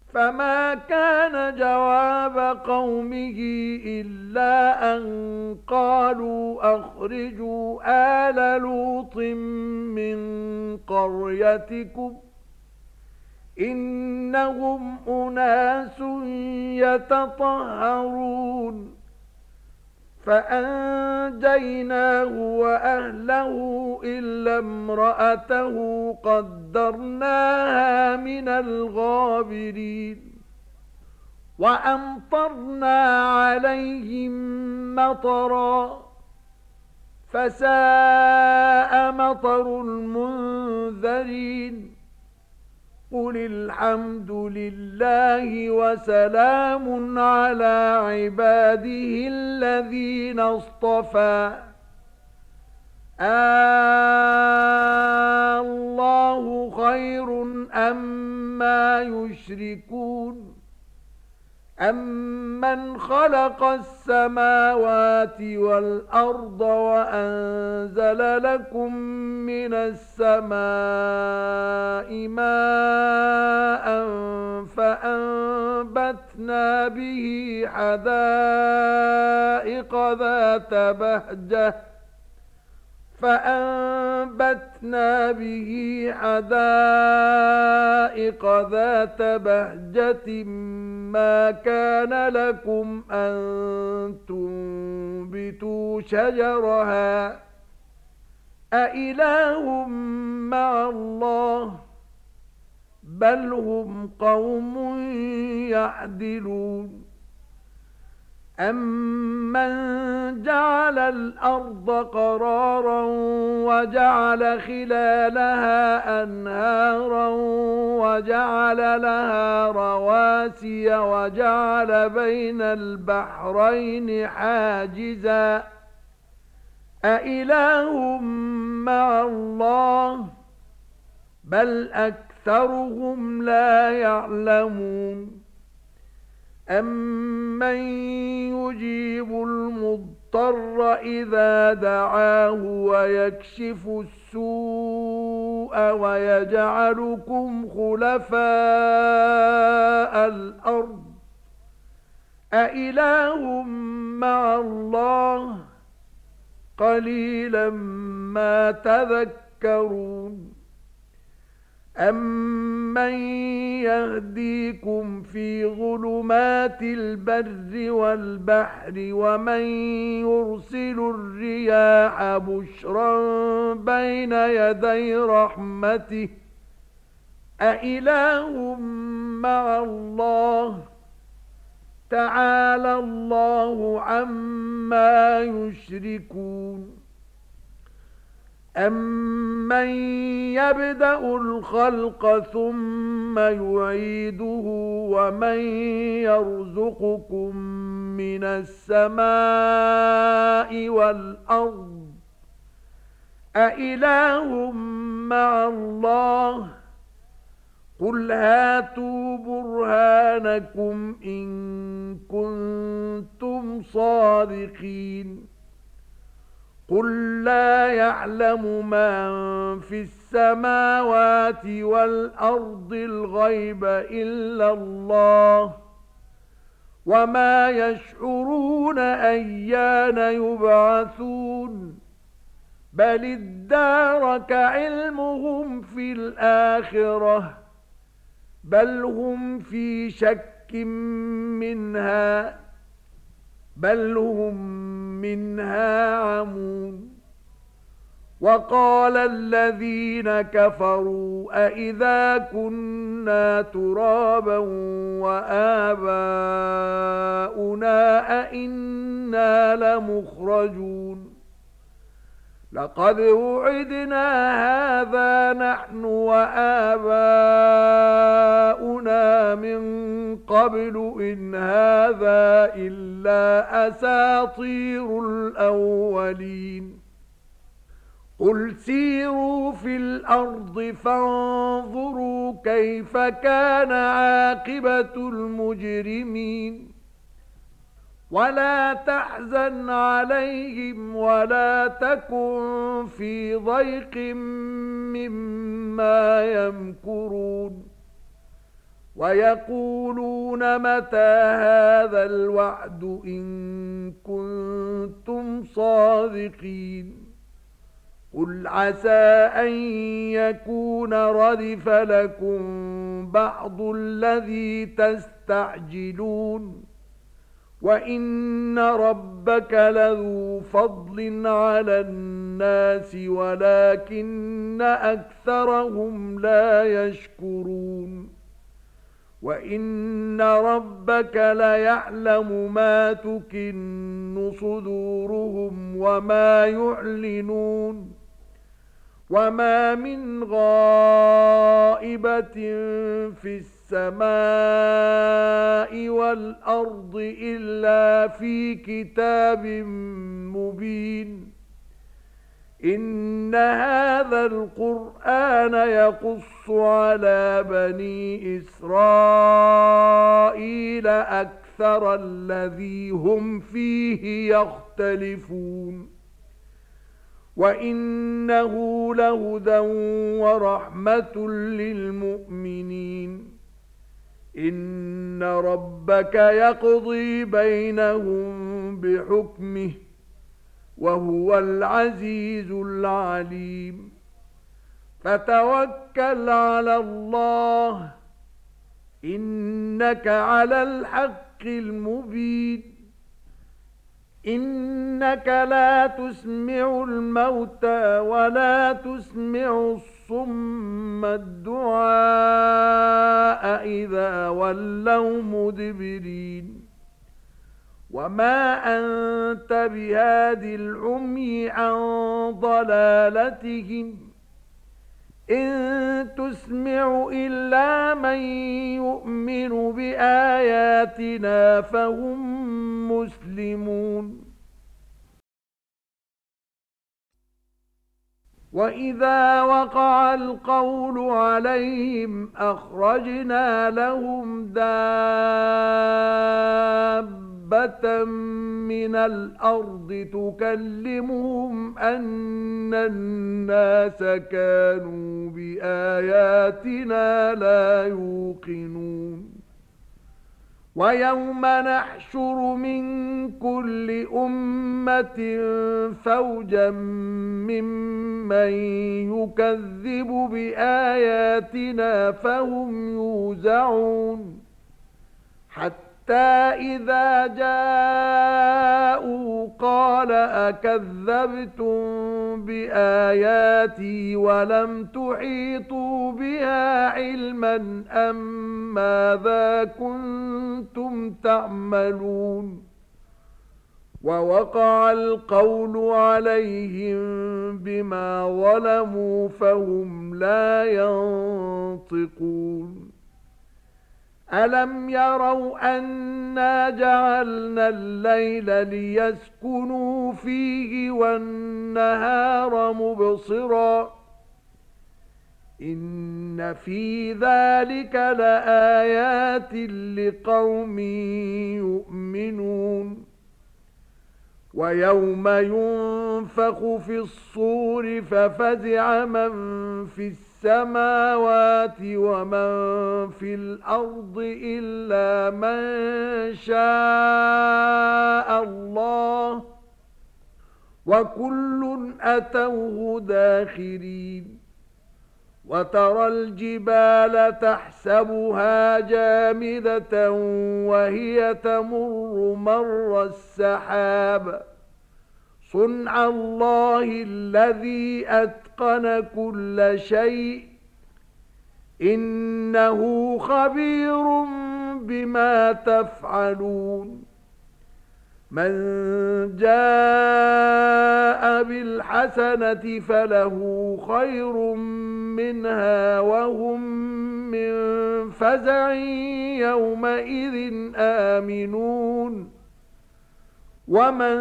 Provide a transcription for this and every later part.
فما كان جواب قومه إلا أن قالوا أخرجوا آل لوط من قريتكم إنهم أناس يتطهرون فأنجيناه وأهله إلا امرأته قدرناها من الغابرين وأمطرنا عليهم مطرا فساء مطر المنذرين قل الحمد لله وسلام على عباده الذين اصطفى الله خير أما يشركون أمن خلق السماوات والأرض وأنزل لكم من السماء ماء فأنبتنا به حدائق ذات بهجة ما كان لكم أن تنبتوا شجرها أإله مع الله بل هم قوم يعدلون أمن جعل الأرض قرارا وجعل خلالها أنهارا وجعل لها رواسي وجعل بين البحرين حاجزا أإله مع الله بل أكثرهم لا يعلمون أمن يجيب المضطر إذا دعاه ويكشف السوء ويجعلكم خلفاء الأرض أإله مع الله قليلا ما تذكرون أمن يهديكم في ظلمات البر والبحر ومن يرسل الرياح بشرا بين يدي رحمته أإله مع الله تعالى الله عما يشركون أمن يبدأ الخلق ثم يعيده ومن يرزقكم من السماء والأرض أإله مع الله قل هاتوا برهانكم إن كنتم صادقين قل لا يعلم من في السماوات والأرض الغيب إلا الله وما يشعرون أيان يبعثون بل ادارك علمهم في الآخرة بل هم في شك منها بل هم منها عمون وقال الذين كفروا أئذا كنا ترابا وآباؤنا أئنا لمخرجون لقد وعدنا هذا نحن وآباؤنا من قبل إن هذا إلا أساطير الأولين قل سيروا في الأرض فانظروا كيف كان عاقبة المجرمين ولا تحزن عليهم ولا تكن في ضيق مما يمكرون ويقولون متى هذا الوعد إن كنتم صادقين قل عسى أن يكون ردف لكم بعض الذي تستعجلون وَإِنَّ رَبَّكَ لَذُو فَضْلٍ عَلَى النَّاسِ وَلَكِنَّ أَكْثَرَهُمْ لَا يَشْكُرُونَ وَإِنَّ رَبَّكَ لَيَعْلَمُ مَا تُكِنُّ صُدُورُهُمْ وَمَا يُعْلِنُونَ وَمَا مِنْ غَائِبَةٍ فِي السَّمَاءِ وَالْأَرْضِ إِلَّا فِي كِتَابٍ مُبِينٍ إِنَّ هَذَا الْقُرْآنَ يَقُصُّ عَلَى بَنِي إِسْرَائِيلَ أَكْثَرَ الَّذِي هُمْ فِيهِ يَخْتَلِفُونَ وَإِنَّهُ لَهُدًى وَرَحْمَةٌ لِلْمُؤْمِنِينَ إِنَّ رَبَّكَ يَقْضِي بَيْنَهُم بِحُكْمِهِ وَهُوَ الْعَزِيزُ الْعَلِيمُ فَتَوَكَّلْ عَلَى اللَّهِ إِنَّكَ عَلَى الْحَقِّ الْمُبِينِ إِنَّكَ لا تسمع الموتى ولا تسمع الصم الدعاء إذا ولوا مدبرين وما أنت بهاد العمي عن ضلالتهم إن تسمع إلا من يؤمن بآياتنا فهم مسلمون وَإِذَا وَقَعَ الْقَوْلُ عَلَيْهِمْ أَخْرَجْنَا لَهُمْ دَابَّةً مِنَ الْأَرْضِ تُكَلِّمُهُمْ أَنَّ النَّاسَ كَانُوا بِآيَاتِنَا لَا يُوقِنُونَ وَيَوْمَ نَحْشُرُ مِنْ كُلِّ أُمَّةٍ فَوْجًا مِّمَّن يُكَذِّبُ بِآيَاتِنَا فَهُمْ يُوزَعُونَ حَتَّى إِذَا جَاءُوا قَالَ أَكَذَّبْتُمْ بِآيَاتِي وَلَمْ تُحِيطُوا بِهَا عِلْمًا أَمْ مَاذَا كُنتُمْ تَعْمَلُونَ وَوَقَعَ الْقَوْلُ عَلَيْهِمْ بِمَا ظَلَمُوا فَهُمْ لَا يَنطِقُونَ أَلَمْ يَرَوْا أَنَّا جَعَلْنَا اللَّيْلَ لِيَسْكُنُوا فِيهِ وَالنَّهَارَ مُبْصِرًا إِنَّ فِي ذَلِكَ لَآيَاتٍ لِقَوْمٍ يُؤْمِنُونَ وَيَوْمَ يُنفَخُ فِي الصُّورِ فَفَزِعَ مَن فِي السَّمَاوَاتِ وَمَن فِي الْأَرْضِ إِلَّا مَن شَاءَ اللَّهُ وَكُلٌّ أَتَوْهُ دَاخِرِينَ وَتَرَى الْجِبَالَ تَحْسَبُهَا جَامِدَةً وَهِيَ تَمُرُّ مَرَّ السَّحَابِ صُنْعَ اللَّهِ الَّذِي أَتْقَنَ كُلَّ شَيْءٍ إِنَّهُ خَبِيرٌ بِمَا تَفْعَلُونَ مَنْ جَاءَ بِالْحَسَنَةِ فَلَهُ خَيْرٌ مِنْهَا وَهُمْ مِنْ فَزَعٍ يَوْمَئِذٍ آمِنُونَ وَمَنْ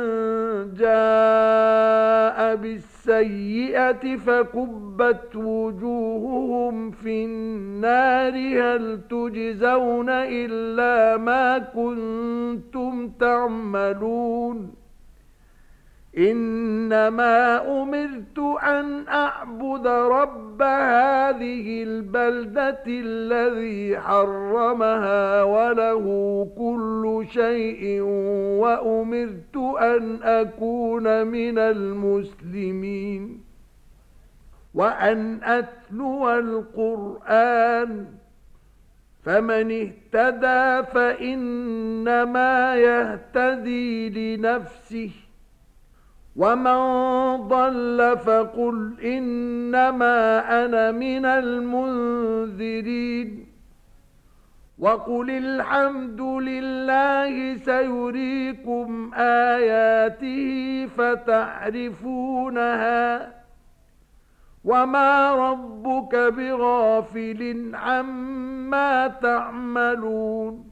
جَاءَ بِالسَّيِّئَةِ فَكُبَّتْ وُجُوهُهُمْ فِي النَّارِ هَلْ تُجْزَوْنَ إِلَّا مَا كُنتُمْ تَعْمَلُونَ إنما أمرت أن أعبد رب هذه البلدة الذي حرمها وله كل شيء وأمرت أن أكون من المسلمين وأن أتلو القرآن فمن اهتدى فإنما يهتدي لنفسه ومن ضل فقل إنما أنا من المنذرين وقل الحمد لله سيريكم آياته فتعرفونها وما ربك بغافل عما تعملون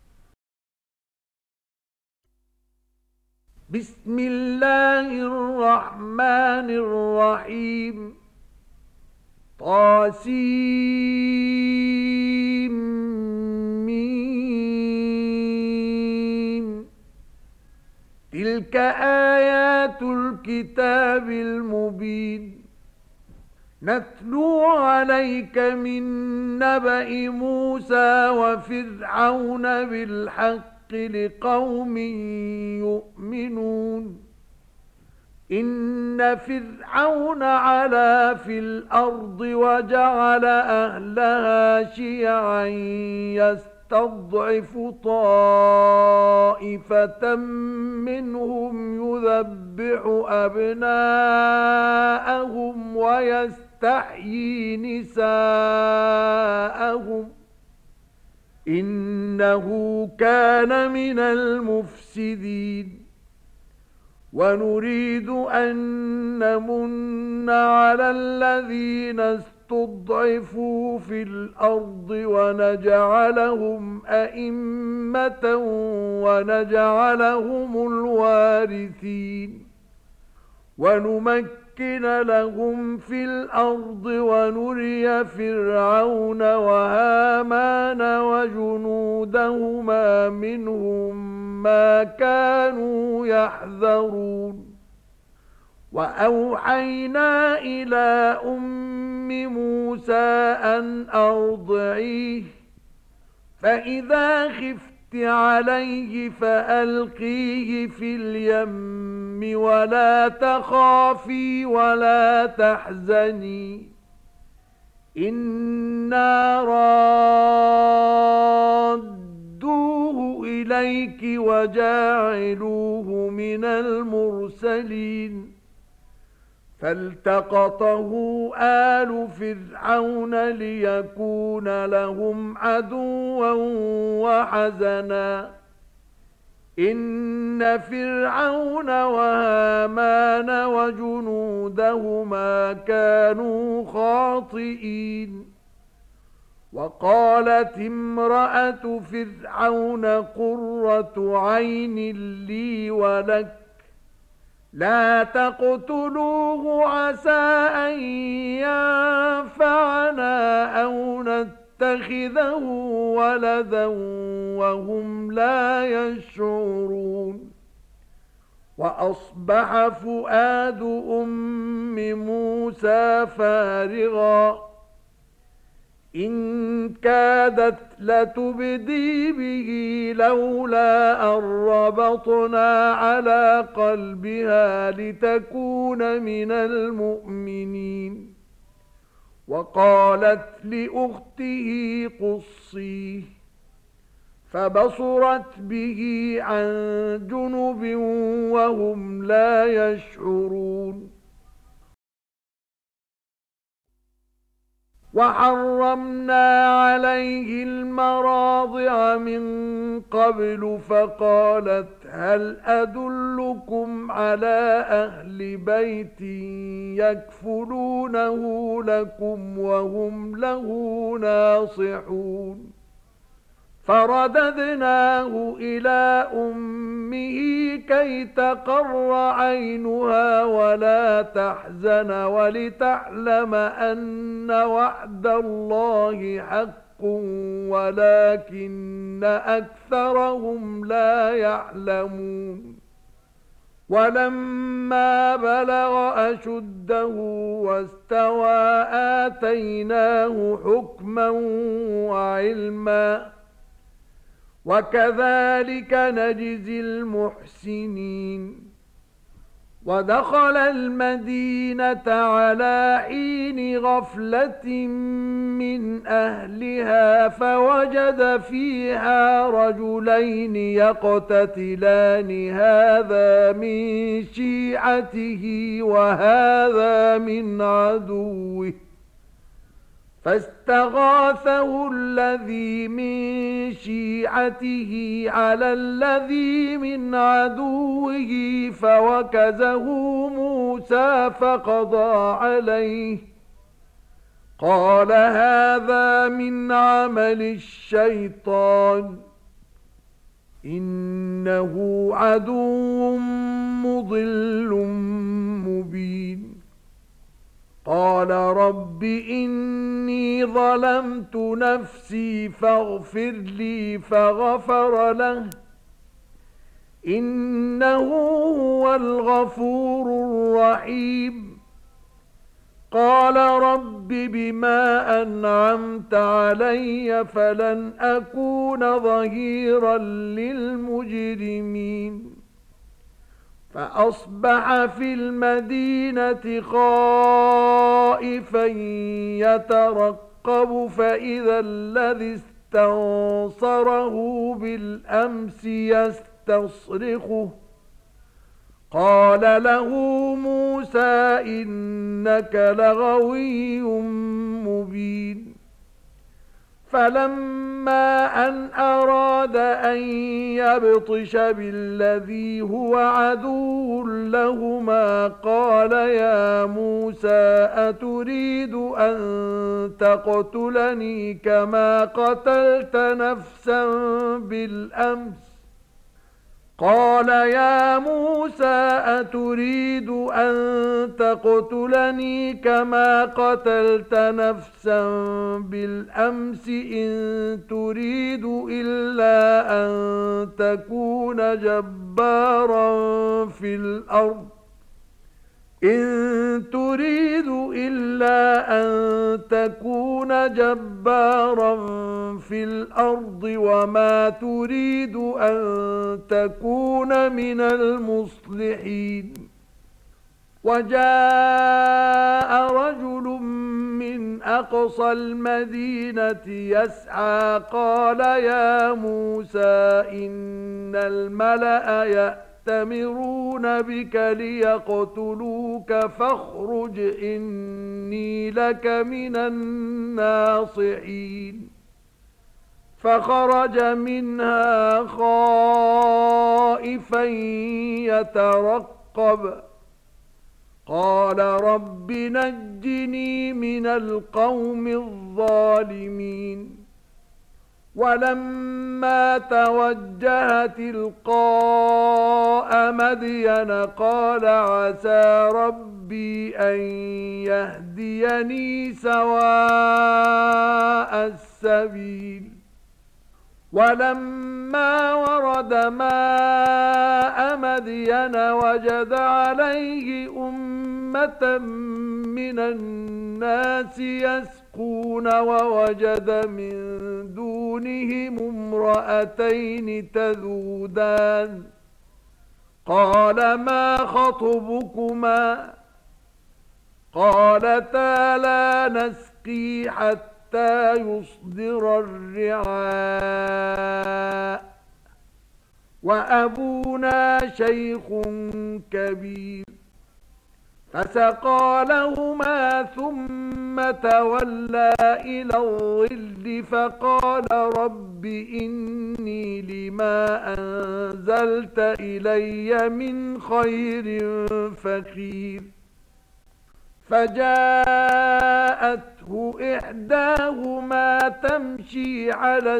بسم الله الرحمن الرحيم طاسيم تلك آيات الكتاب المبين نتلو عليك من نبأ موسى وفرعون بالحق لقوم يؤمنون إن فرعون علا في الأرض وجعل أهلها شيعا يستضعف طائفة منهم يذبح أبناءهم ويستحيي نساءهم إنه كان من المفسدين ونريد أن نمن على الذين استضعفوا في الأرض ونجعلهم أئمة ونجعلهم الوارثين ونمكن لهم في الأرض ونري فرعون وهامان وجنودهما منهم ما كانوا يحذرون وأوحينا إلى أم موسى أن أرضعيه فإذا خفت عليه فألقيه في اليم ولا تخافي ولا تحزني إنا رادوه إليك وجاعلوه من المرسلين فالتقطه آل فرعون ليكون لهم عدوا وحزنا إن فرعون وهامان وجنودهما كانوا خاطئين وقالت امرأة فرعون قرة عين لي ولك لا تقتلوه عسى أن ينفعنا أو نتخذه ولدا وهم لا يشعرون وأصبح فؤاد أم موسى فارغا إن كادت لتبدي به لولا أن ربطنا على قلبها لتكون من المؤمنين وقالت لأخته قصيه فبصرت به عن جنب وهم لا يشعرون وحرمنا عليه المراضع من قبل فقالت هل أدلكم على أهل بيت يكفلونه لكم وهم له ناصحون فرددناه إلى أمه كي تقر عينها ولا تحزن ولتعلم أن وعد الله حق ولكن أكثرهم لا يعلمون ولما بلغ أشده واستوى آتيناه حكما وعلما وكذلك نجزي المحسنين ودخل المدينة على حين غفلة من أهلها فوجد فيها رجلين يقتتلان هذا من شيعته وهذا من عدوه فاستغاثه الذي من شيعته على الذي من عدوه فوكزه موسى فقضى عليه قال هذا من عمل الشيطان إنه عدو مضل مبين قال رب إني ظلمت نفسي فاغفر لي فغفر له إنه هو الغفور الرحيم قال رب بما أنعمت علي فلن أكون ظهيرا للمجرمين فأصبح في المدينة خائفا يترقب فإذا الذي استنصره بالأمس يستصرخه قال له موسى إنك لغوي مبين فلما أن أراد أن يبطش بالذي هو عدو لهما قال يا موسى أتريد أن تقتلني كما قتلت نفسا بالأمس قال يا موسى أتريد أن تقتلني كما قتلت نفسا بالأمس إن تريد إلا أن تكون جبارا في الأرض إن تريد إلا أن تكون جبارا في الأرض وما تريد أن تكون من المصلحين وجاء رجل من أقصى المدينة يسعى قال يا موسى إن الملأ يأتمرون بك ليقتلوك فاخرج إني لك من الناصحين فخرج منها خائفا يترقب قال رب نجني من القوم الظالمين ولما توجه تلقاء مدين قال عسى ربي أن يهديني سواء السبيل ولما ورد ماء مدين وجد عليه أمة من الناس يسقون ووجد من دونهم امرأتين تذودان قال ما خطبكما قالتا لا نسقي حتى يصدر الرعاء وأبونا شيخ كبير فسقى لهما ثم تولى إلى الظل فقال رب إني لما أنزلت إلي من خير فقير فجاءته إحداهما تمشي على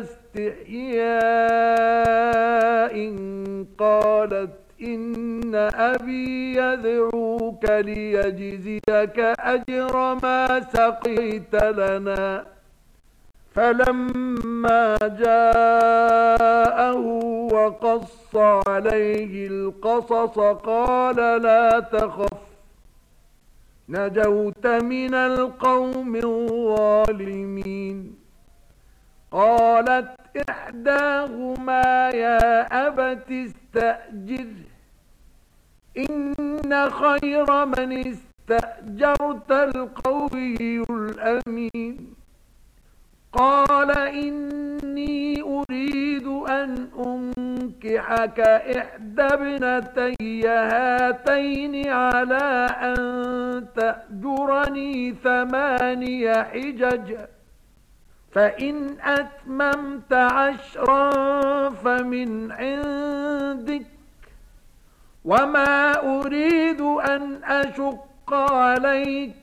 استحياء قالت إن أبي يدعوك ليجزيك أجر ما سقيت لنا فلما جاءه وقص عليه القصص قال لا تخف نجوت من القوم الظالمين. قالت إحداهما يا أبت استأجره إن خير من استأجرت القوي الأمين. قال إني أريد أن أنكحك إحدى ابنتي هاتين على أن تأجرني 8 حجج فإن أتممت 10 فمن عندك وما أريد أن أشق عليك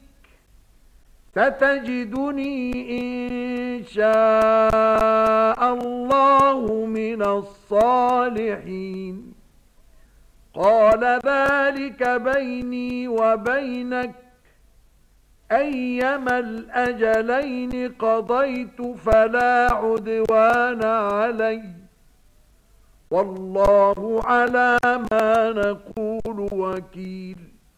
ستجدني إن شاء الله من الصالحين. قال ذلك بيني وبينك أيما الأجلين قضيت فلا عدوان علي والله على ما نقول وكيل.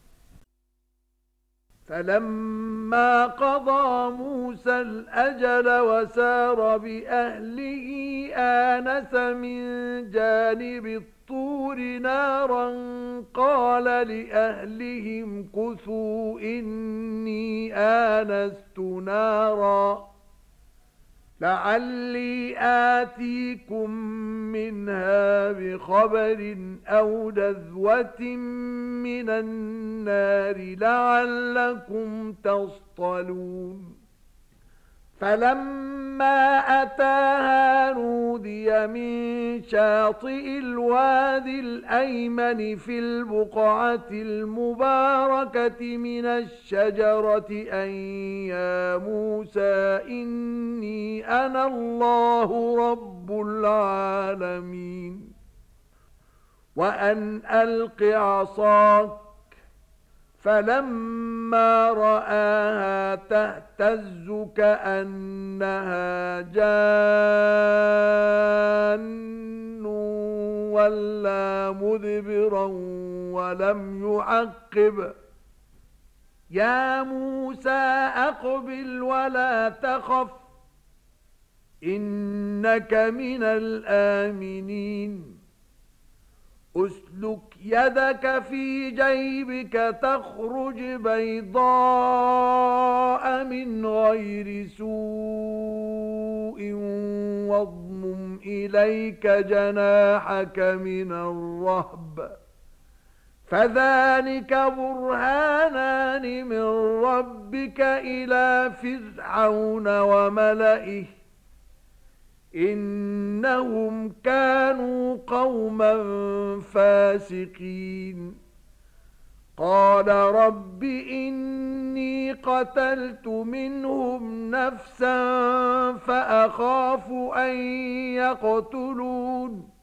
فلما قضى موسى الأجل وسار بأهله آنس من جانب الطور نارا قال لأهلهم كثوا إني آنست نارا لعلي آتيكم منها بخبر أو جذوة من النار لعلكم تصطلون. فلما أتاها نودي من شاطئ الوادي الأيمن في البقعة المباركة من الشجرة أن يا موسى إني أنا الله رب العالمين وأن ألق عصاك فلما رآها تهتز كأنها جان ولا مدبرا ولم يعقب يا موسى أقبل ولا تخف إنك من الآمنين. أسلك يدك في جيبك تخرج بيضاء من غير سوء واضمم إليك جناحك من الرهب فذلك برهانان من ربك إلى فرعون وملئه إنهم كانوا قوما فاسقين. قال رب إني قتلت منهم نفسا فأخاف أن يقتلون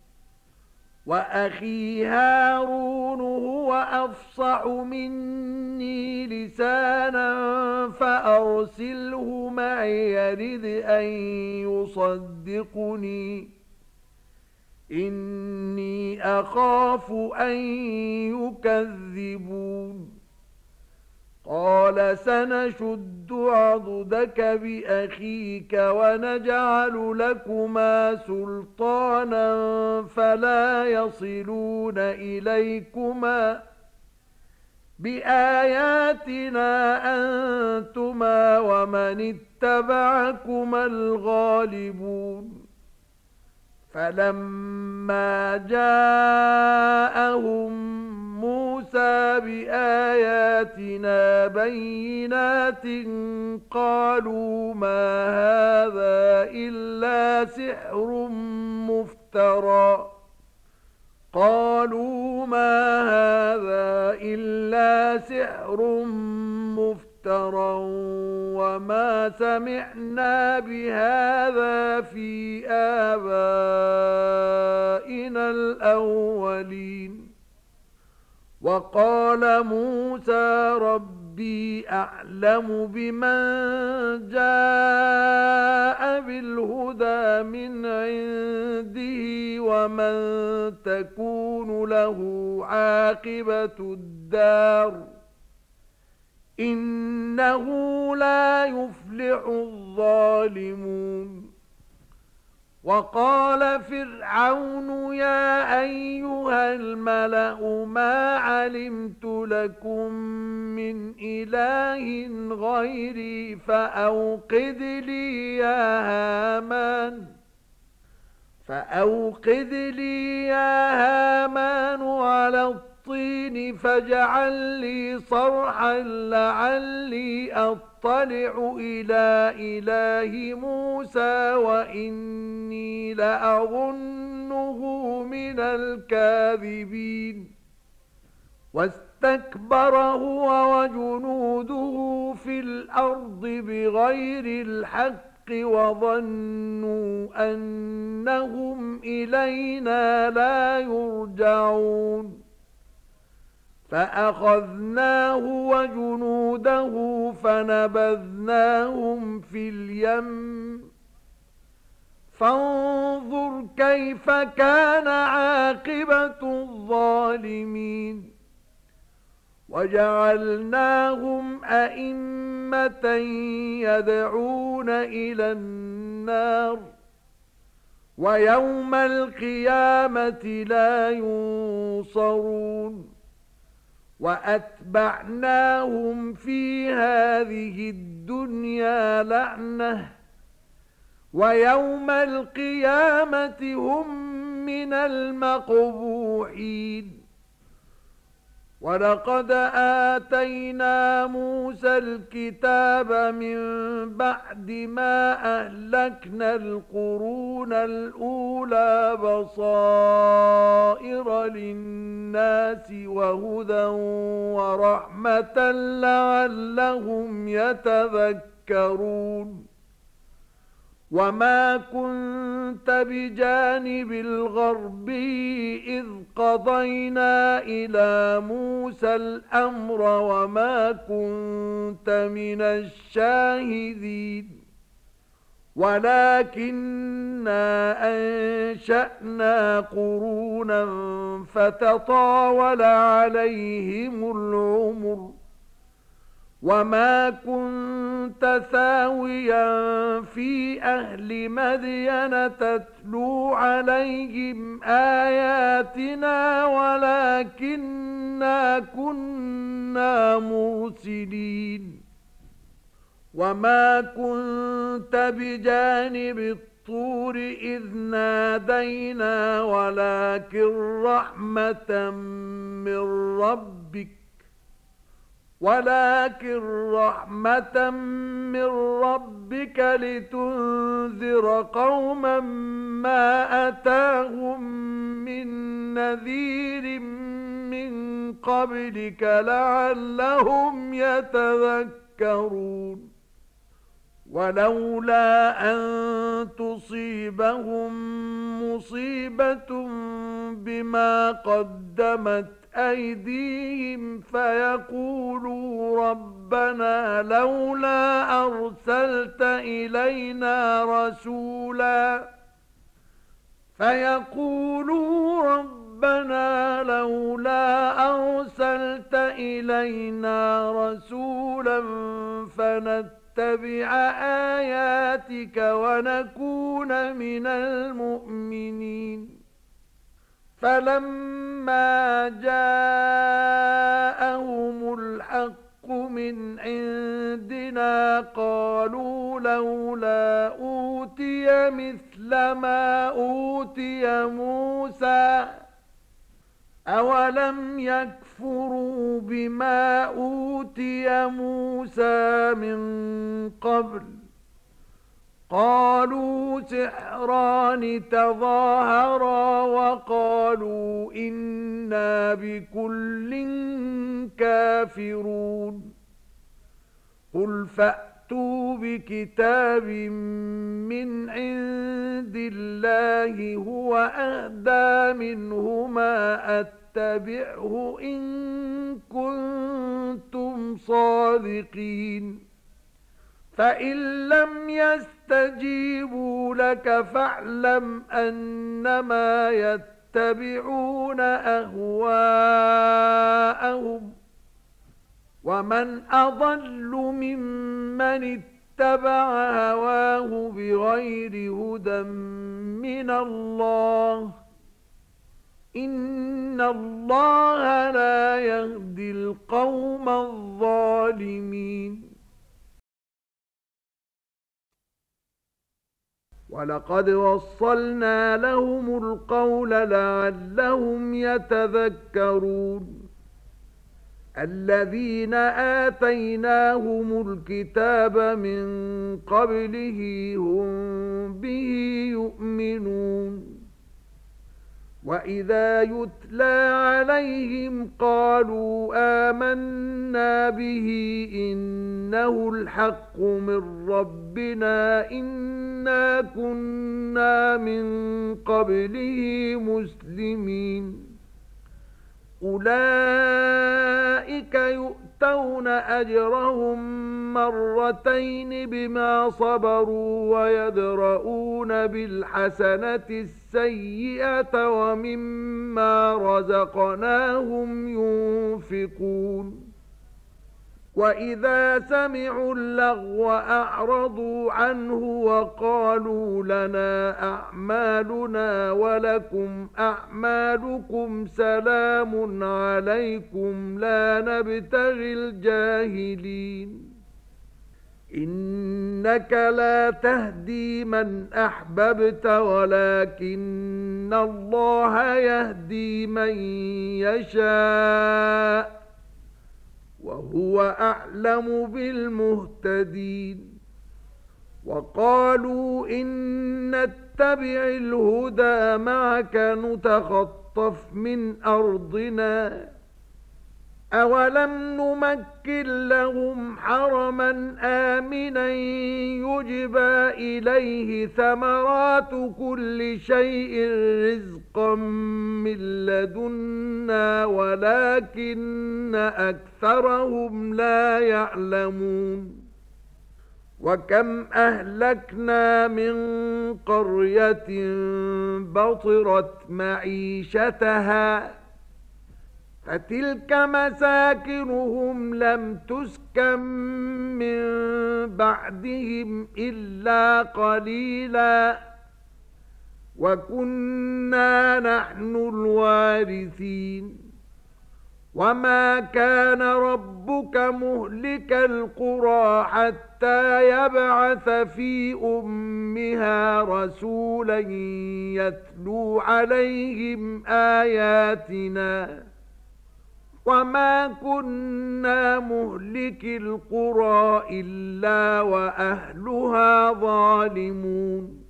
وأخي هارون هو أفصح مني لسانا فأرسله معي يرد أن يصدقني إني أخاف أن يكذبون. قال سنشد عضدك بأخيك ونجعل لكما سلطانا فلا يصلون إليكما بآياتنا أنتما ومن اتبعكما الغالبون. فلما جاءهم موسى بآياتنا بينات قالوا ما هذا إلا سحر مفترى وما سمعنا بهذا في آبائنا الأولين. وقال موسى رب ربي أعلم بمن جاء بالهدى من عنده ومن تكون له عاقبة الدار إنه لا يفلح الظالمون. وقال فرعون يا أيها الملأ ما علمت لكم من إله غيري فأوقد لي يا هامان على الطين فاجعل لي صرحا لعلي أطلع إلى إله موسى وإني لأظنه من الكاذبين. واستكبر هو وجنوده في الأرض بغير الحق وظنوا أنهم إلينا لا يرجعون. فأخذناه وجنوده فنبذناهم في اليم فانظر كيف كان عاقبة الظالمين. وجعلناهم أئمة يدعون إلى النار ويوم القيامة لا ينصرون. وأتبعناهم في هذه الدنيا لعنة ويوم القيامة هم من المقبوحين. ولقد آتينا موسى الكتاب من بعد ما أهلكنا القرون الأولى بصائر للناس وهدى ورحمة لعلهم يتذكرون. وما كنت بجانب الغربي إذ قضينا إلى موسى الأمر وما كنت من الشاهدين ولكننا أنشأنا قرونا فتطاول عليهم العمر وما كنت ثاويا في أهل مدين تتلو عليهم آياتنا ولكننا كنا مرسلين. وما كنت بجانب الطور إذ نادينا ولكن رحمة من ربك لتنذر قوما ما أتاهم من نذير من قبلك لعلهم يتذكرون. ولولا أن تصيبهم مصيبة بما قدمت أيديهم فيقولوا ربنا لولا أرسلت إلينا رسولا فنتبع آياتك ونكون من المؤمنين. فلما جاءهم الحق من عندنا قالوا لولا أوتي مثل ما أوتي موسى أولم يكفروا بما أوتي موسى من قبل قالوا سحران تظاهرا وقالوا إنا بكل كافرون. قل فأتوا بكتاب من عند الله هو أهدى منهما فاتبعه إن كنتم صادقين فإن لم يستجيبوا لك فاعلم أنما يتبعون أهواءهم ومن أضل ممن اتبع هواه بغير هدى من الله إن الله لا يهدي القوم الظالمين ولقد وصلنا لهم القول لعلهم يتذكرون الذين آتيناهم الكتاب من قبله هم به يؤمنون وإذا يتلى عليهم قالوا آمنا به إنه الحق من ربنا إنا كنا من قبله مسلمين أولئك يؤتون أجرهم مرتين بما صبروا ويدرؤون بالحسنة السيئة ومما رزقناهم ينفقون وإذا سمعوا اللغو أعرضوا عنه وقالوا لنا أعمالنا ولكم أعمالكم سلام عليكم لا نبتغي الجاهلين إنك لا تهدي من أحببت ولكن الله يهدي من يشاء وهو أعلم بالمهتدين وقالوا إن نتبع الهدى معك نتخطف من أرضنا أولم نمكن لهم حرما آمنا يجبى إليه ثمرات كل شيء رزقا من لدنا ولكن أكثرهم لا يعلمون وكم أهلكنا من قرية بطرت معيشتها فتلك مساكنهم لم تسكن من بعدهم إلا قليلا وكنا نحن الوارثين وما كان ربك مهلك القرى حتى يبعث في أمها رسولا يتلو عليهم آياتنا وما كنا مهلك القرى إلا وأهلها ظالمون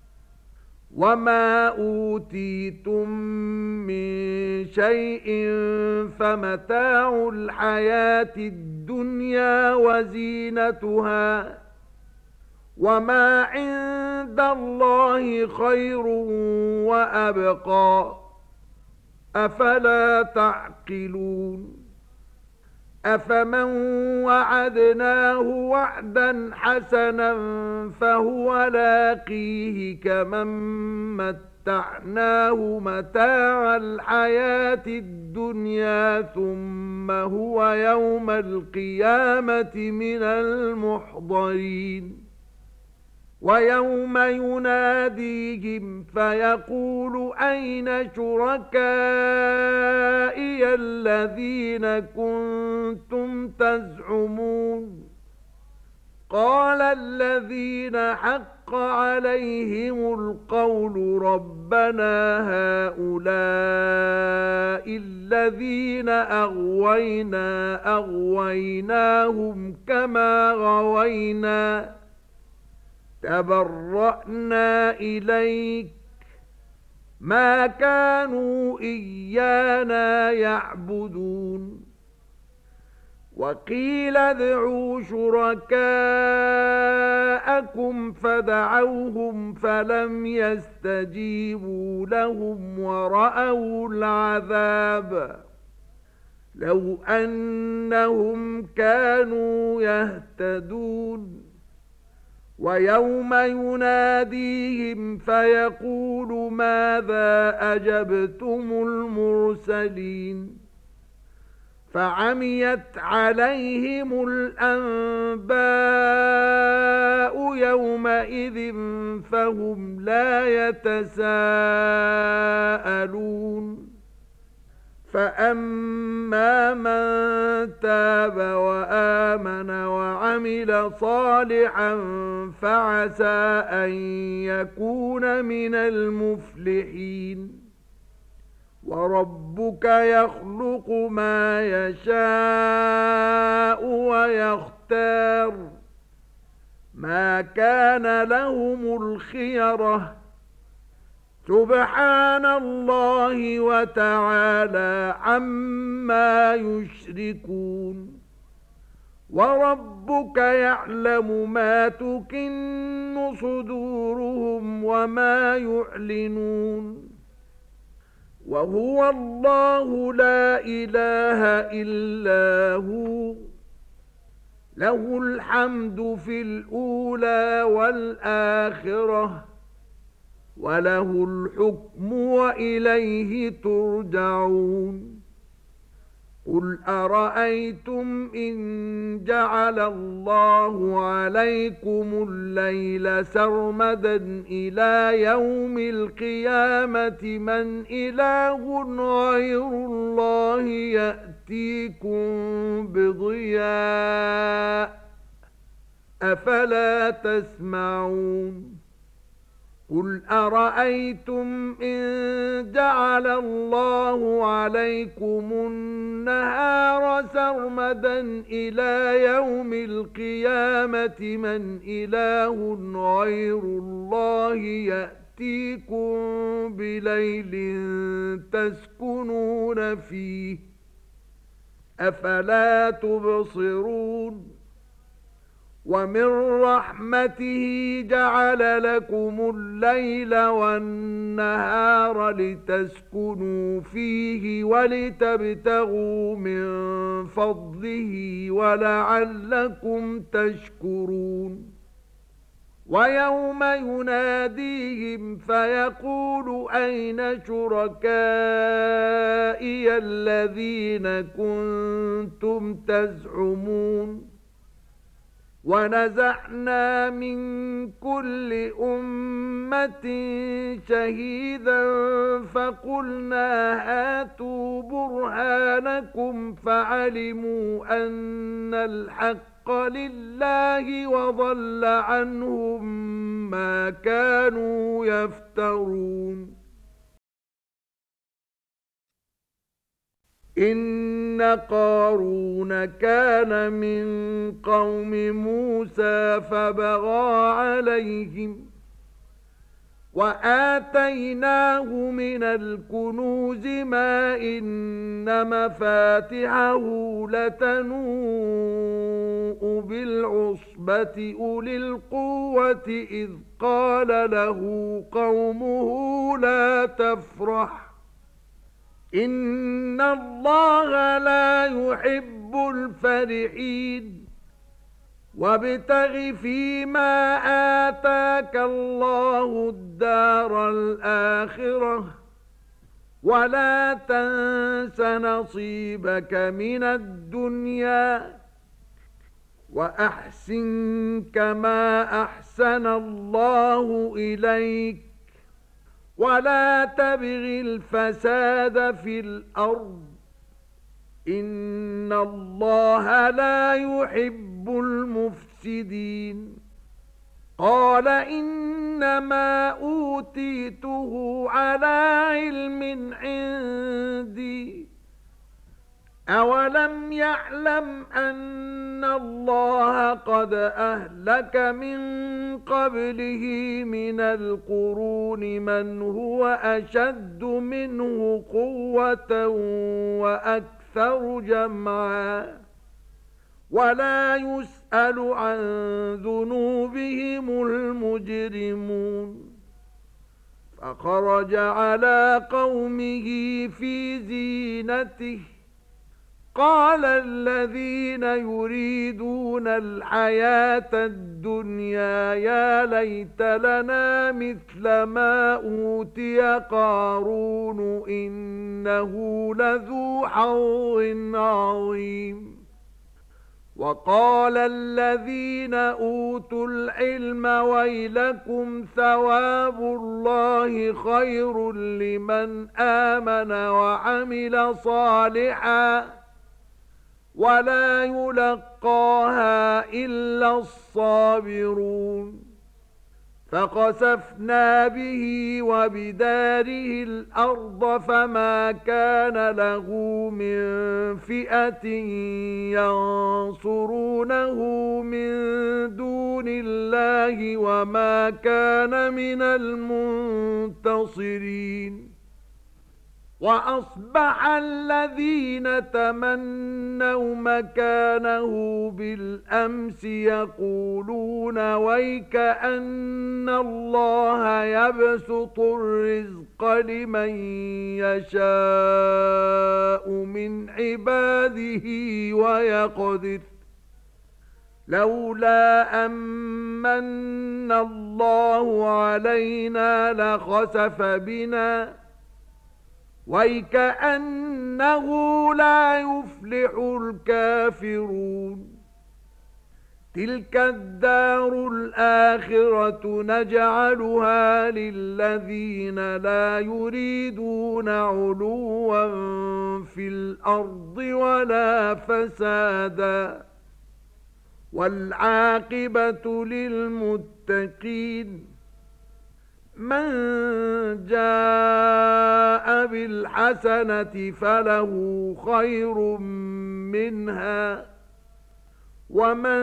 وما أوتيتم من شيء فمتاع الحياة الدنيا وزينتها وما عند الله خير وأبقى أفلا تعقلون أفمن وعدناه وعدا حسنا فهو لاقيه كمن متعناه متاع الحياة الدنيا ثم هو يوم القيامة من المحضرين ويوم يناديهم فيقول أين شركائي الذين كنتم تزعمون قال الذين حق عليهم القول ربنا هؤلاء الذين أغويناهم كما غوينا تبرأنا إليك ما كانوا إيانا يعبدون وقيل ادعوا شركاءكم فدعوهم فلم يستجيبوا لهم ورأوا العذاب لو أنهم كانوا يهتدون ويوم يناديهم فيقول ماذا أجبتم المرسلين فعميت عليهم الأنباء يومئذ فهم لا يتساءلون فأما من تاب وآمن وعمل صالحا فعسى أن يكون من المفلحين وربك يخلق ما يشاء ويختار ما كان لهم الخيرة سبحان الله وتعالى عما يشركون وربك يعلم ما تكن صدورهم وما يعلنون وهو الله لا إله إلا هو له الحمد في الأولى والآخرة وله الحكم وإليه ترجعون قل أرأيتم إن جعل الله عليكم الليل سرمدا إلى يوم القيامة من إله غير الله يأتيكم بضياء أفلا تسمعون قل أرأيتم إن جعل الله عليكم النهار سرمدا إلى يوم القيامة من إله غير الله يأتيكم بليل تسكنون فيه أفلا تبصرون ومن رحمته جعل لكم الليل والنهار لتسكنوا فيه ولتبتغوا من فضله ولعلكم تشكرون ويوم يناديهم فيقول أين شركائي الذين كنتم تزعمون ونزعنا من كل أمة شهيدا فقلنا هاتوا برهانكم فعلموا أن الحق لله وضل عنهم ما كانوا يفترون إن قارون كان من قوم موسى فبغى عليهم وآتيناه من الكنوز ما إن مفاتحه لتنوء بالعصبة أولي القوة إذ قال له قومه لا تفرح إن الله لا يحب الفرحين وابتغ فيما آتاك الله الدار الآخرة ولا تنس نصيبك من الدنيا وأحسن كما أحسن الله إليك ولا تبغ الفساد في الأرض إن الله لا يحب المفسدين قال إنما أوتيته على علم عندي أولم يعلم أن الله قد أهلك من قبله من القرون من هو أشد منه قوة وأكثر جمعا ولا يسأل عن ذنوبهم المجرمون فخرج على قومه في زينته قال الذين يريدون الحياة الدنيا يا ليت لنا مثل ما أوتي قارون إنه لذو حظ عظيم وقال الذين أوتوا العلم ويلكم ثواب الله خير لمن آمن وعمل صالحا ولا يلقاها إلا الصابرون فخسفنا به وبداره الأرض فما كان له من فئة ينصرونه من دون الله وما كان من المنتصرين وأصبح الذين تمنوا مكانه بالأمس يقولون ويكأن الله يبسط الرزق لمن يشاء من عباده ويقدر لولا أمن الله علينا لخسف بنا ويكأنه لا يفلح الكافرون تلك الدار الآخرة نجعلها للذين لا يريدون علوا في الأرض ولا فسادا والعاقبة للمتقين من جاء بالحسنة فله خير منها ومن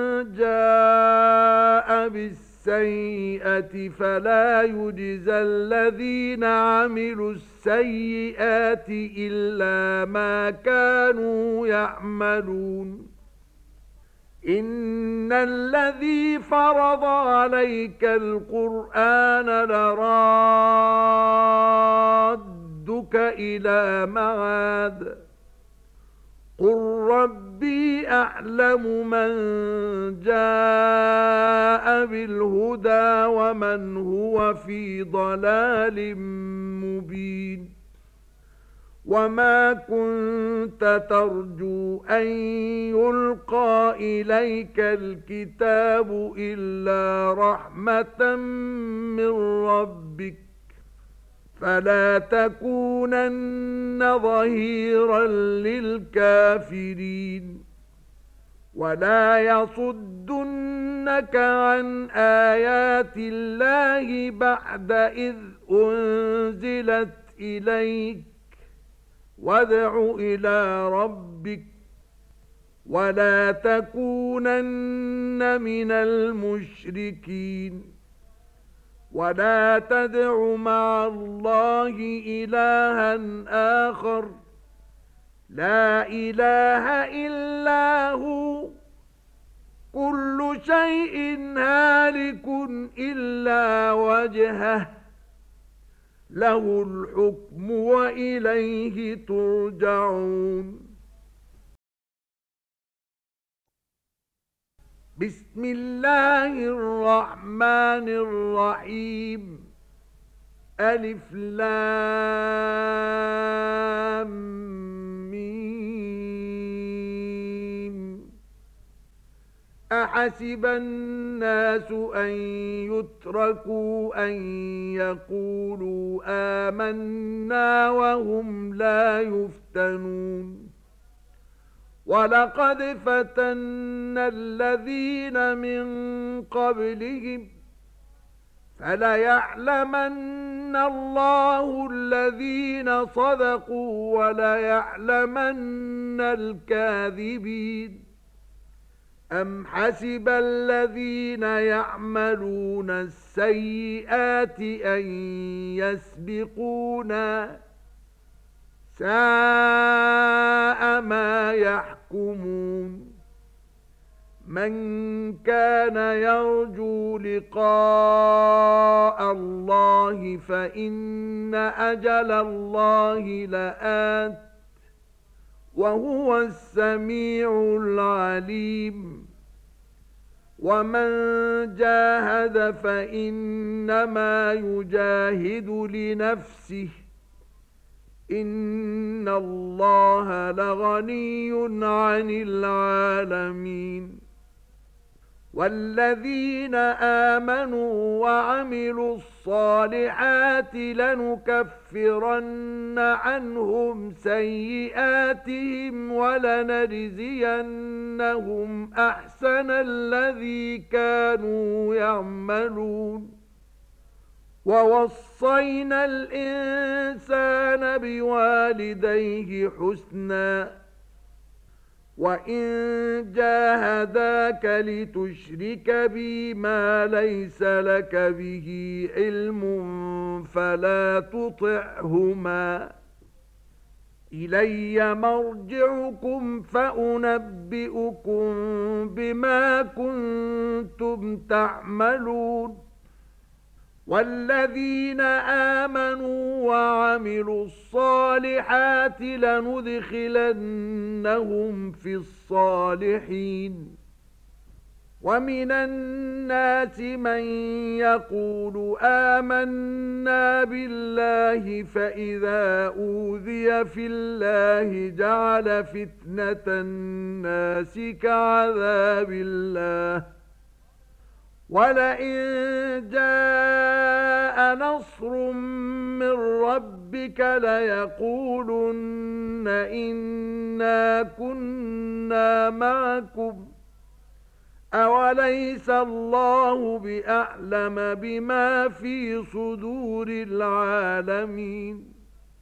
جاء بالسيئة فلا يجزى الذين عملوا السيئات إلا ما كانوا يعملون إن الذي فرض عليك القرآن لرادك إلى معاد قل ربي أعلم من جاء بالهدى ومن هو في ضلال مبين وما كنت ترجو أن يلقى إليك الكتاب إلا رحمة من ربك فلا تكونن ظهيرا للكافرين ولا يصدنك عن آيات الله بعد إذ أنزلت إليك وادع إلى ربك ولا تكونن من المشركين ولا تدع مع الله إلها آخر لا إله إلا هو كل شيء هالك إلا وجهه له الحكم وإليه ترجعون بسم الله الرحمن الرحيم ألف لام ميم أحسب الناس أن يتركوا أن يقولوا آمنا وهم لا يفتنون ولقد فتنا الذين من قبلهم فليعلمن الله الذين صدقوا وليعلمن الكاذبين أم حسب الذين يعملون السيئات أن يسبقونا ساء ما يحكمون من كان يرجو لقاء الله فإن أجل الله لآت وهو السميع العليم ومن جاهد فإنما يجاهد لنفسه إن الله لغني عن العالمين والذين آمنوا وعملوا الصالحات لنكفرن عنهم سيئاتهم ولنجزينهم أحسن الذي كانوا يعملون ووصينا الإنسان بوالديه حسناً وَإِن جَاهَدَاكَ لِتُشْرِكَ بِي مَا لَيْسَ لَكَ بِهِ عِلْمٌ فَلَا تُطِعْهُمَا إِلَيَّ مَرْجِعُكُمْ فَأُنَبِّئُكُم بِمَا كُنتُمْ تَعْمَلُونَ والذين آمنوا وعملوا الصالحات لندخلنهم في الصالحين ومن الناس من يقول آمنا بالله فإذا أوذي في الله جعل فتنة الناس كعذاب الله ولئن جاء نصر من ربك ليقولن إنا كنا معكم أوليس الله بأعلم بما في صدور العالمين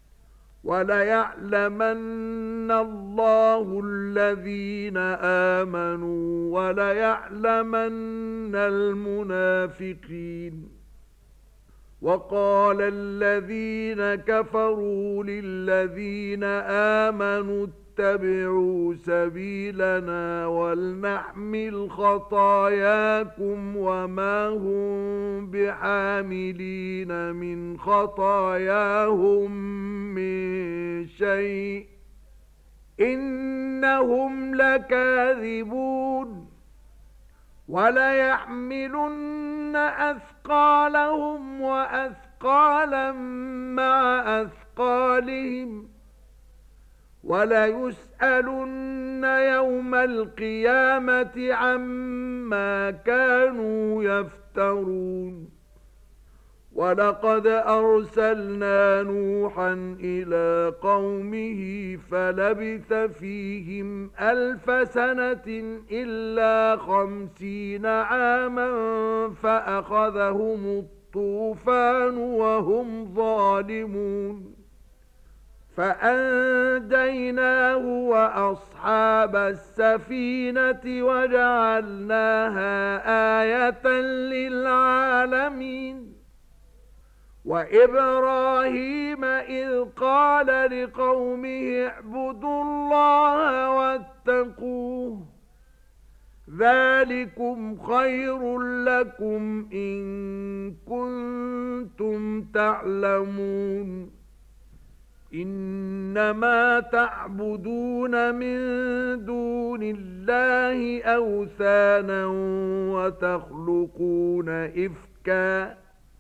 وليعلمن الله الذين آمنوا وليعلمن المنافقين وقال الذين كفروا للذين آمنوا اتبعوا سبيلنا ولنحمل خطاياكم وما هم بحاملين من خطاياهم من شيء إنهم لكاذبون وليحملن أثقالهم وأثقالا مع أثقالهم وليسألن يوم القيامة عما كانوا يفترون ولقد أرسلنا نوحا إلى قومه فلبث فيهم 1000 سنة إلا 50 عاما فأخذهم الطوفان وهم ظالمون فأنجيناه وأصحاب السفينة وجعلناها آية للعالمين وإبراهيم إذ قال لقومه اعبدوا الله واتقوه ذلكم خير لكم إن كنتم تعلمون إنما تعبدون من دون الله أوثانا وتخلقون إفكا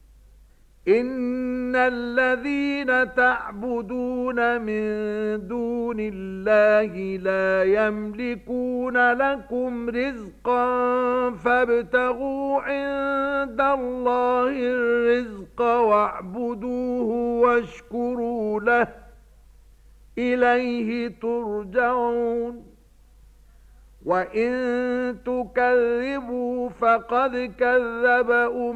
إن الذين تعبدون من دون الله لا يملكون لكم رزقا فابتغوا عند الله الرزق واعبدوه واشكروا له إليه ترجعون وإن تكذبوا فقد كذب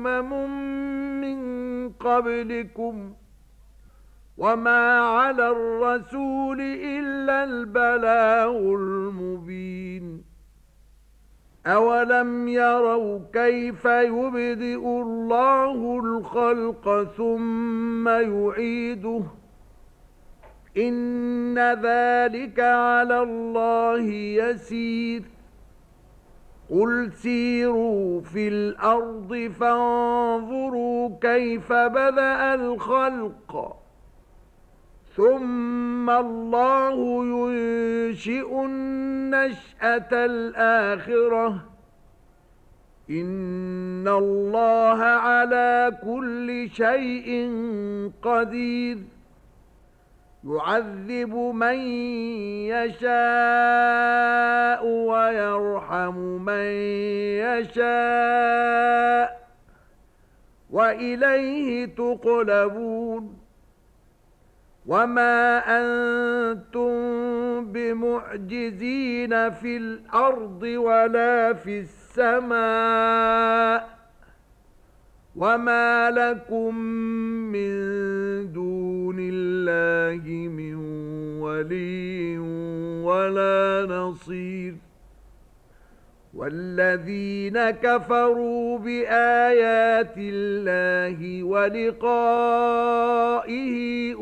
من قبلكم وما على الرسول إلا البلاغ المبين أولم يروا كيف يبدئ الله الخلق ثم يعيده إن ذلك على الله يسير قل سيروا في الأرض فانظروا كيف بدأ الخلق ثم الله ينشئ النشأة الآخرة إن الله على كل شيء قدير يعذب من يشاء ويرحم من يشاء وإليه تقلبون وما أنتم بمعجزين في الأرض ولا في السماء وما لكم من دون الله من ولي ولا نصير والذين كفروا بآيات الله ولقائه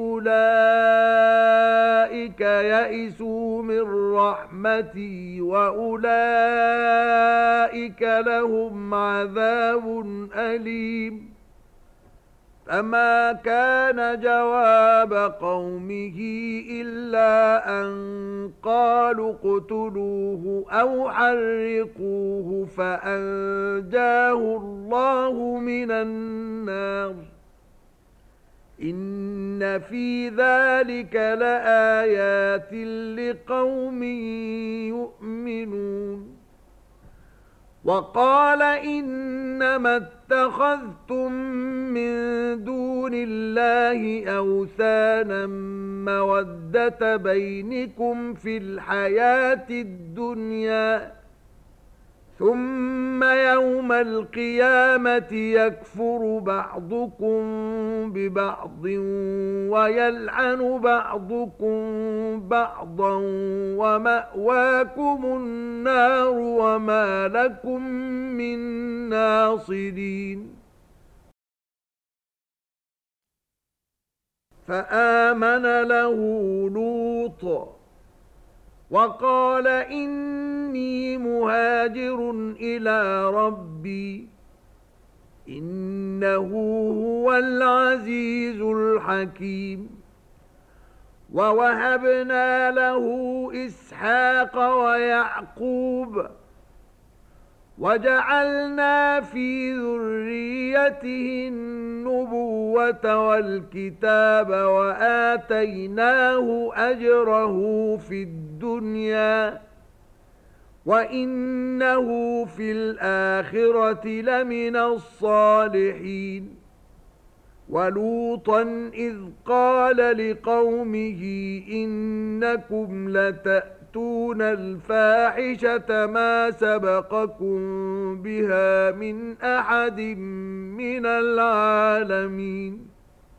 أولئك يئسوا من رحمتي وأولئك لهم عذاب أليم فما كان جواب قومه إلا أن قالوا اقتلوه أو حرقوه فأنجاه الله من النار إن في ذلك لآيات لقوم يؤمنون وقال إنما اتخذتم من دون الله أوثانا مودة بينكم في الحياة الدنيا ثم يوم القيامة يكفر بعضكم ببعض ويلعن بعضكم بعضا ومأواكم النار وما لكم من ناصرين فآمن له لوط وقال إني مهاجر إلى ربي إنه هو العزيز الحكيم ووهبنا له إسحاق ويعقوب وجعلنا في ذريته النبوة والكتاب وآتيناه أجره في الدنيا وإنه في الآخرة لمن الصالحين ولوطا إذ قال لقومه إنكم لتأتون الفاحشة ما سبقكم بها من أحد من العالمين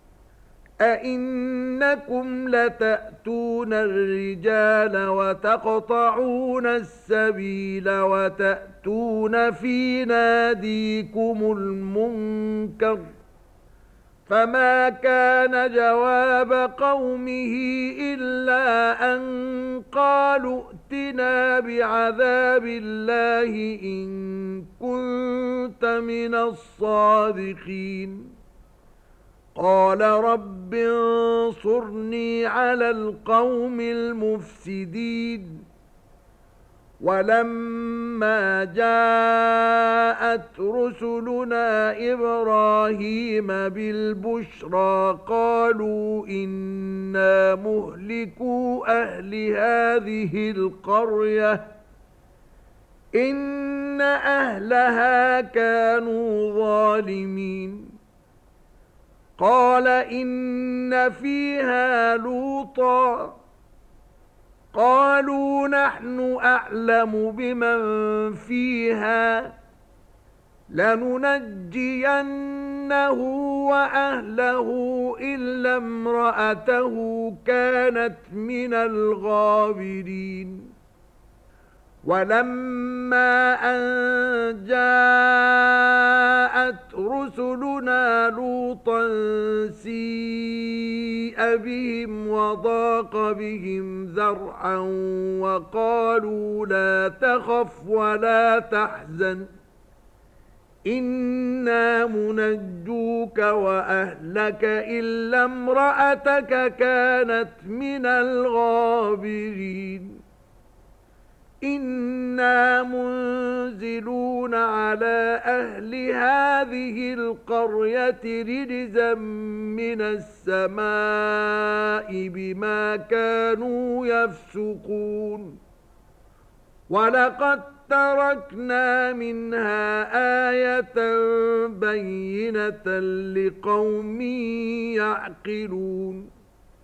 أئنكم لتأتون الرجال وتقطعون السبيل وتأتون في ناديكم المنكر فما كان جواب قومه إلا أن قالوا ائتنا بعذاب الله إن كنت من الصادقين قال رب انصرني على القوم المفسدين ولما جاءت رسلنا إبراهيم بالبشرى قالوا إنا مهلكو أهل هذه القرية إن أهلها كانوا ظالمين قال إن فيها لوطا قالوا نحن أعلم بمن فيها لننجينه وأهله إلا امرأته كانت من الغابرين ولما أن جاءت رسلنا لوطا سيء فسيء بهم وضاق بهم ذرعا وقالوا لا تخف ولا تحزن إنا منجوك وأهلك إلا امرأتك كانت من الغابرين إنا منزلون على أهل هذه القرية رجزا من السماء بما كانوا يفسقون ولقد تركنا منها آية بينة لقوم يعقلون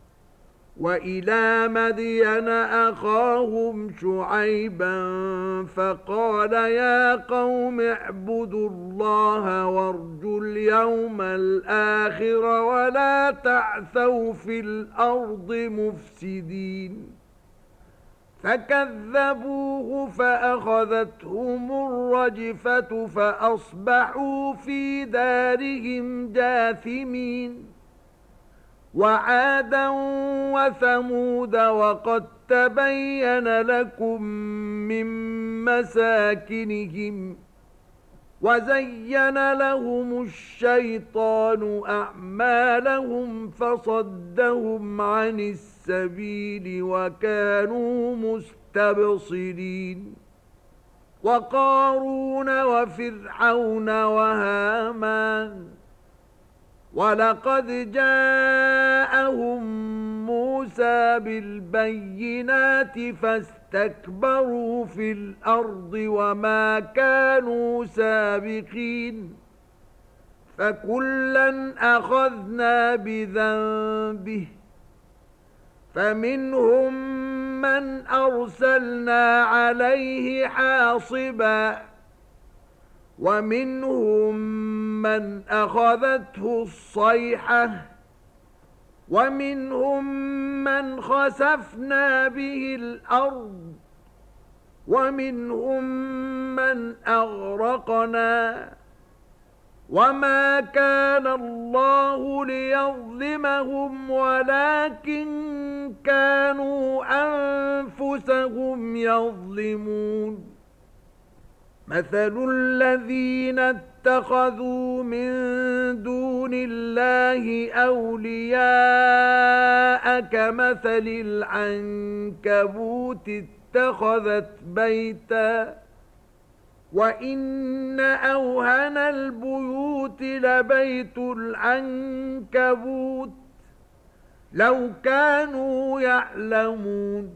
وإلى مدين أخاهم شعيبا فقال يا قوم اعبدوا الله وارجوا اليوم الآخر ولا تعثوا في الأرض مفسدين فكذبوه فأخذتهم الرجفة فأصبحوا في دارهم جاثمين وعادا وثمود وقد تبين لكم من مساكنهم وزين لهم الشيطان أعمالهم فصدهم عن السبيل وكانوا مستبصرين وقارون وفرعون وهامان ولقد جاءهم موسى بالبينات فاستكبروا في الأرض وما كانوا سابقين فكلا أخذنا بذنبه فمنهم من أرسلنا عليه حاصبا ومنهم من أخذته الصيحة ومنهم من خسفنا به الأرض ومنهم من أغرقنا وما كان الله ليظلمهم ولكن كانوا أنفسهم يظلمون مثل الذين اتخذوا من دون الله أولياء كمثل العنكبوت اتخذت بيتا وإن أوهن البيوت لبيت العنكبوت لو كانوا يعلمون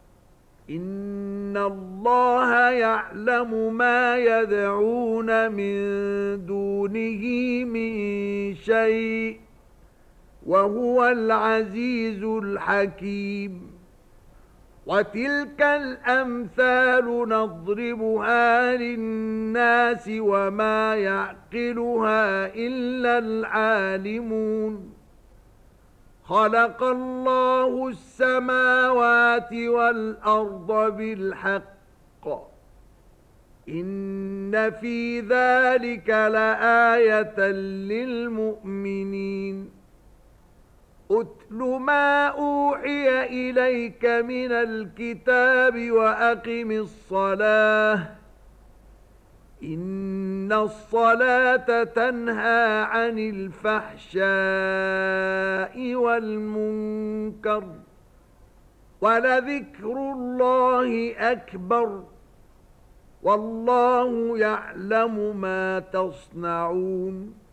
إن الله يعلم ما يدعون من دونه من شيء وهو العزيز الحكيم وتلك الأمثال نضربها للناس وما يعقلها إلا العالمون خلق الله السماوات والأرض بالحق إن في ذلك لآية للمؤمنين أتل ما أوحي إليك من الكتاب وأقم الصلاة إن الصلاة تنهى عن الفحشاء والمنكر ولذكر الله أكبر والله يعلم ما تصنعون